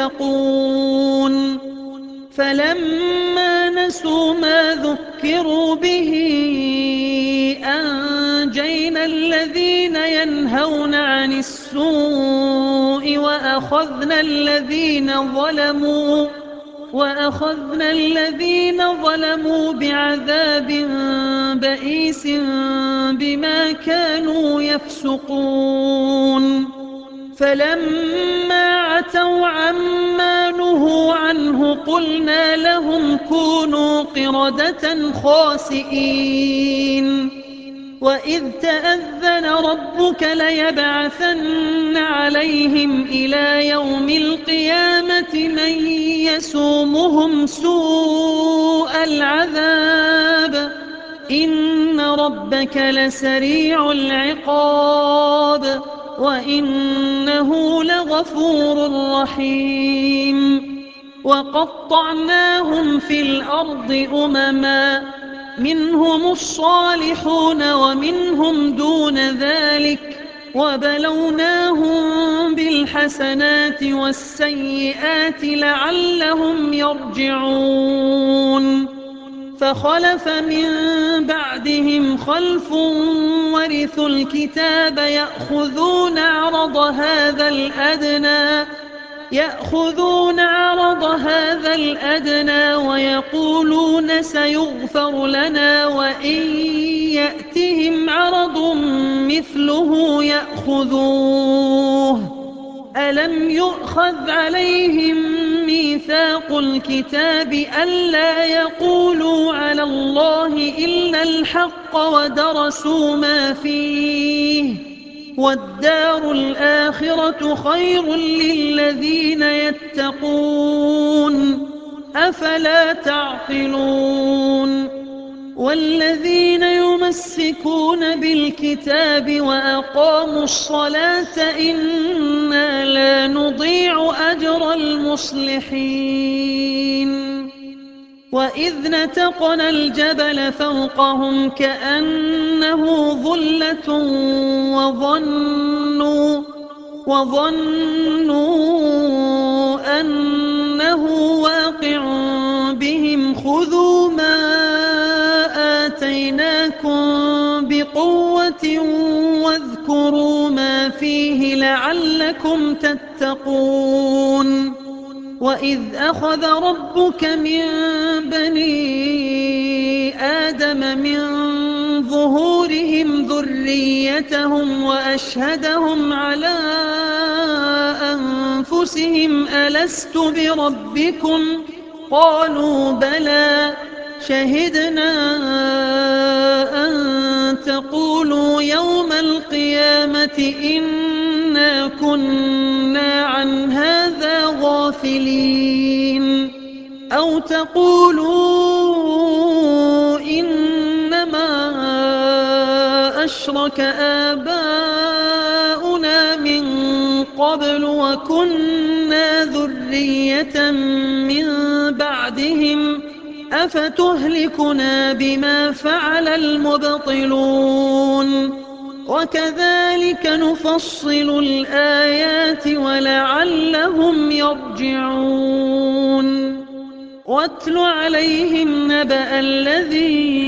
يتقون فلما نسوا ما ذكروا به أنجينا الذين ينهون عن السوء وأخذنا الذين ظلموا بعذاب بئيس بما كانوا يفسقون فلما عتوا عما نهوا عنه قلنا لهم كونوا قردة خاسئين وإذ تأذن ربك ليبعثن عليهم إلى يوم القيامة من يسومهم سوء العذاب إن ربك لسريع العقاب وإنه لغفور رحيم وقطعناهم في الأرض أمما منهم الصالحون ومنهم دون ذلك وبلوناهم بالحسنات والسيئات لعلهم يرجعون فخلف من بعدهم خلف ورثوا الكتاب يأخذون عرض هذا الأدنى ويقولون سيغفر لنا وإن يأتهم عرض مثله يأخذوه ألم يؤخذ عليهم ميثاق الكتاب ألا يقولوا على الله إلا الحق ودرسوا ما فيه والدار الآخرة خير للذين يتقون أفلا تعقلون والذين يمسكون بالكتاب وأقاموا الصلاة إنا لا نضيع أجر المصلحين وإذ نتقنا الجبل فوقهم كأنه ظلة وظنوا أنه واقع بهم خذوا ما آتيناكم بقوة واذكروا ما فيه لعلكم تتقون وإذ أخذ ربك من بني آدم من ظهورهم ذريتهم وأشهدهم على أنفسهم ألست بربكم قالوا بلى شهدنا أن تقولوا يوم القيامة إنا كنا عن هذا غافلين أو تقولوا إنما أشرك آباؤنا من قبل وكنا ذرية من بعدهم أفتهلكنا بما فعل المبطلون وكذلك نفصل الآيات ولعلهم يرجعون واتل عليهم نبأ الذي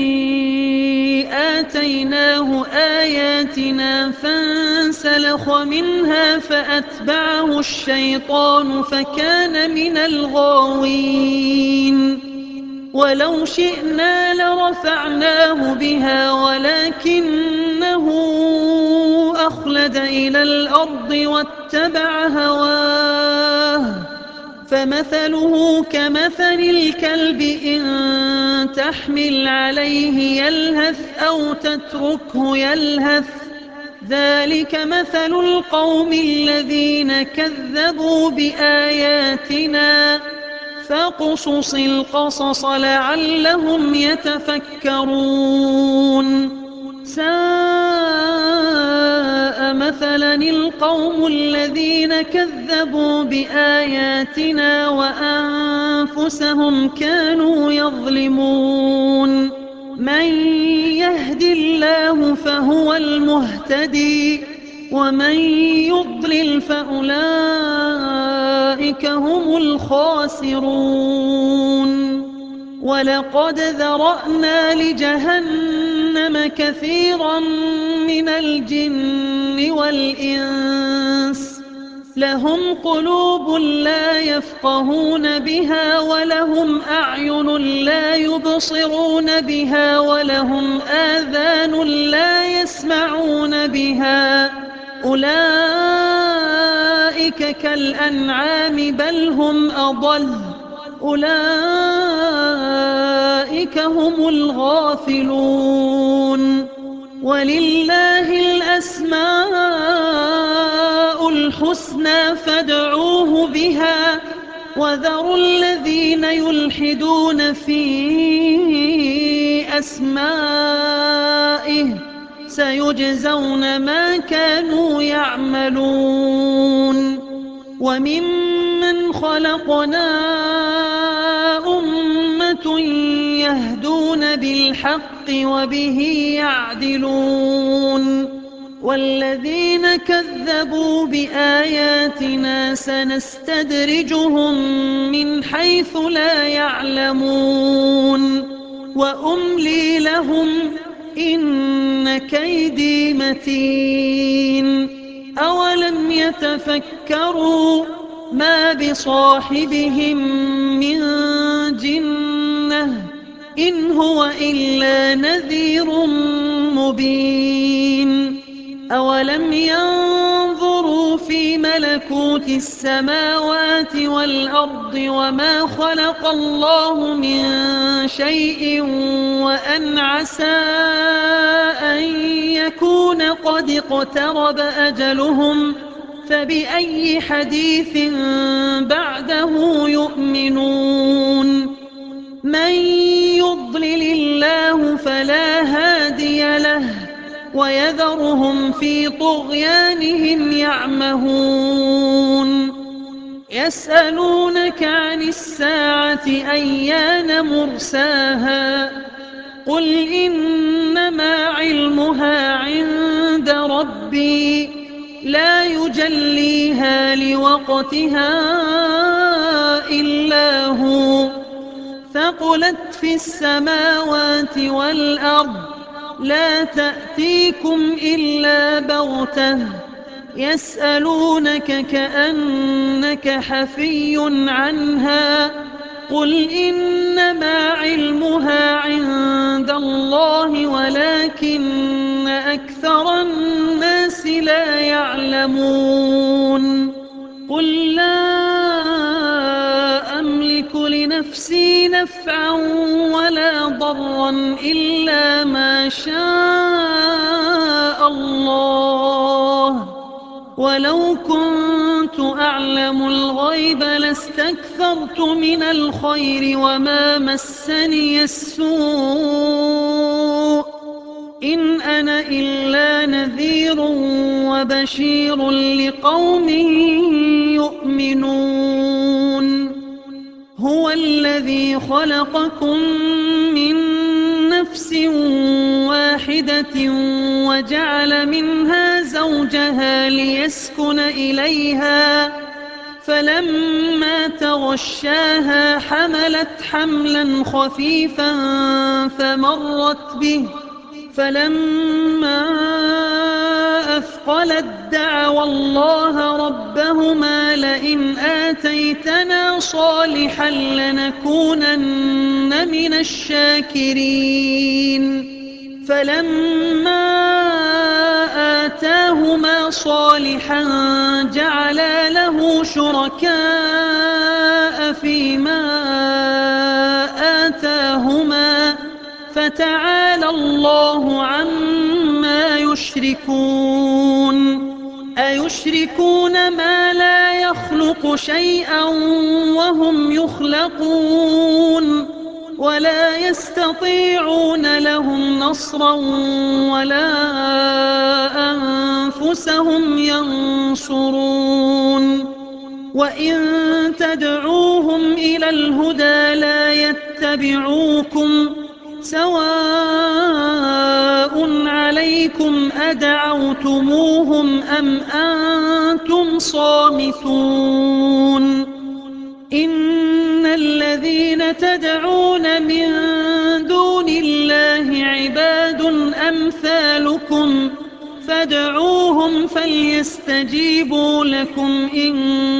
آتيناه آياتنا فانسلخ منها فأتبعه الشيطان فكان من الغاوين ولو شئنا لرفعناه بها ولكنه أخلد إلى الأرض واتبع هواه فمثله كمثل الكلب إن تحمل عليه يلهث أو تتركه يلهث ذلك مثل القوم الذين كذبوا بآياتنا فاقصص القصص لعلهم يتفكرون ساء مثلا القوم الذين كذبوا بآياتنا وأنفسهم كانوا يظلمون من يهد الله فهو المهتدي ومن يضلل فأولئك هم الخاسرون ولقد ذرأنا لجهنم كثيرا من الجن والإنس لهم قلوب لا يفقهون بها ولهم أعين لا يبصرون بها ولهم آذان لا يسمعون بها أولئك كالأنعام بل هم أضل أولئك هم الغافلون ولله الأسماء الحسنى فادعوه بها وذروا الذين يلحدون في أسمائه سيجزون ما كانوا يعملون وممن خلقنا أمة يهدون بالحق وبه يعدلون والذين كذبوا بآياتنا سنستدرجهم من حيث لا يعلمون وأملي لهم إن كيدي متين أولم يتفكروا ما بصاحبهم من جنة إن هو إلا نذير مبين أولم ينظروا في ملكوت السماوات والأرض وما خلق الله من شيء وأن عسى أن يكون قد اقترب أجلهم فبأي حديث بعده يؤمنون من يضلل الله فلا هادي له ويذرهم في طغيانهم يعمهون يسألونك عن الساعة أيان مرساها قل إنما علمها عند ربي لا يجليها لوقتها إلا هو ثقلت في السماوات والأرض لا تأتيكم إلا بغتة يسألونك كأنك حفي عنها قل إنما علمها عند الله ولكن أكثر الناس لا يعلمون قل لا أملك لنفسي نفعا ولا ضرا إلا ما شاء الله ولو كنت أعلم الغيب لاستكثرت من الخير وما مسني السوء إن أنا إلا نذير وبشير لقوم يؤمنون هو الذي خلقكم من نفس واحدة وجعل منها زوجها ليسكن إليها فلما تغشاها حملت حملا خفيفا فمرت به فلما أثقلت دعوا الله ربهما لئن آتيتنا صالحا لنكونن من الشاكرين فلما آتاهما صالحا جعلا له شركاء فيما آتاهما فتعالى الله عما يشركون أيشركون ما لا يخلق شيئا وهم يخلقون ولا يستطيعون لهم نصرا ولا أنفسهم ينصرون وإن تدعوهم إلى الهدى لا يتبعوكم سواء عليكم أدعوتموهم أم أنتم صامتون إن الذين تدعون من دون الله عباد أمثالكم فادعوهم فليستجيبوا لكم إن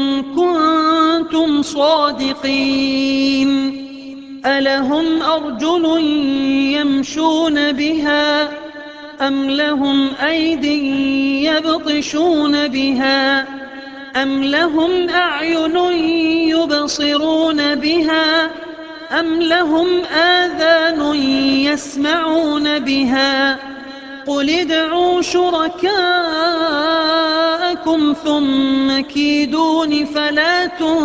كنتم صادقين ألهم أرجل يمشون بها أم لهم أيد يبطشون بها أم لهم أعين يبصرون بها أم لهم آذان يسمعون بها قل ادعوا شركاءكم ثم كيدون فلا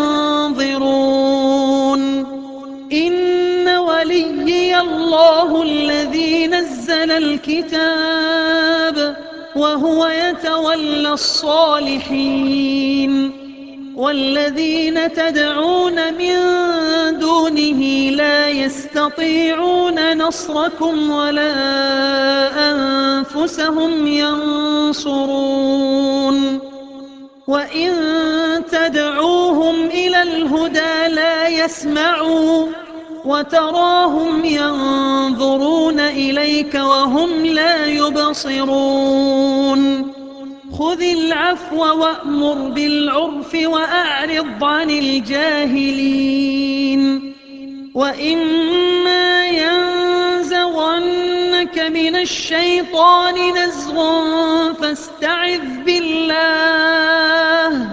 تنظرون إن وليي الله الذي نزل الكتاب وهو يتولى الصالحين والذين تدعون من دونه لا يستطيعون نصركم ولا أنفسهم ينصرون وإن تدعوهم إلى الهدى لا يسمعوا وتراهم ينظرون إليك وهم لا يبصرون خذ العفو وأمر بالعرف وأعرض عن الجاهلين وإما ينزغنك من الشيطان نزغ فاستعذ بالله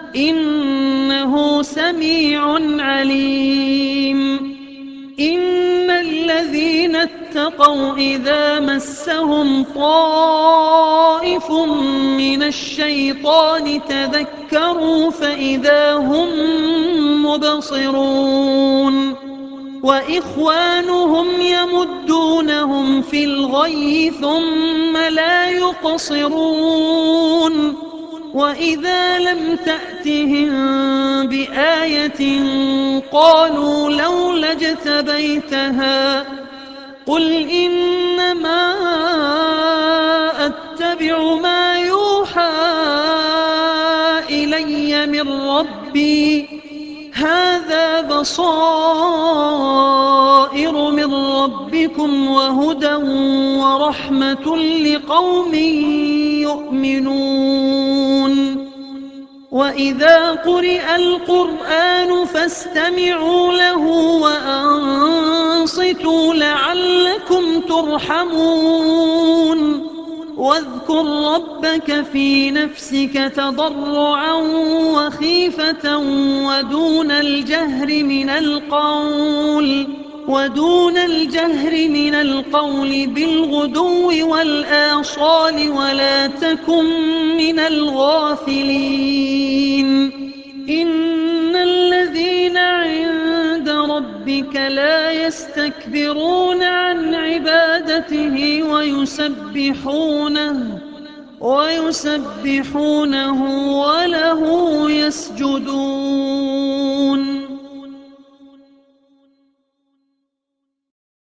إنه سميع عليم إن الذين اتقوا إذا مسهم طائف من الشيطان تذكروا فإذا هم مبصرون وإخوانهم يمدونهم في الغي ثم لا يقصرون وإذا لم تأتهم بآية قالوا لولا اجتبيتها قل إنما أتبع ما يوحى إلي من ربي هذا بصائر من ربكم وهدى ورحمة لقوم يؤمنون وإذا قرئ القرآن فاستمعوا له وأنصتوا لعلكم ترحمون واذكر ربك في نفسك تضرعا وخيفة ودون الجهر من القول بالغدو والآصال ولا تكن من الغافلين إن الذين عند ربك لا يستكبرون عن عبادته ويسبحونه وله يسجدون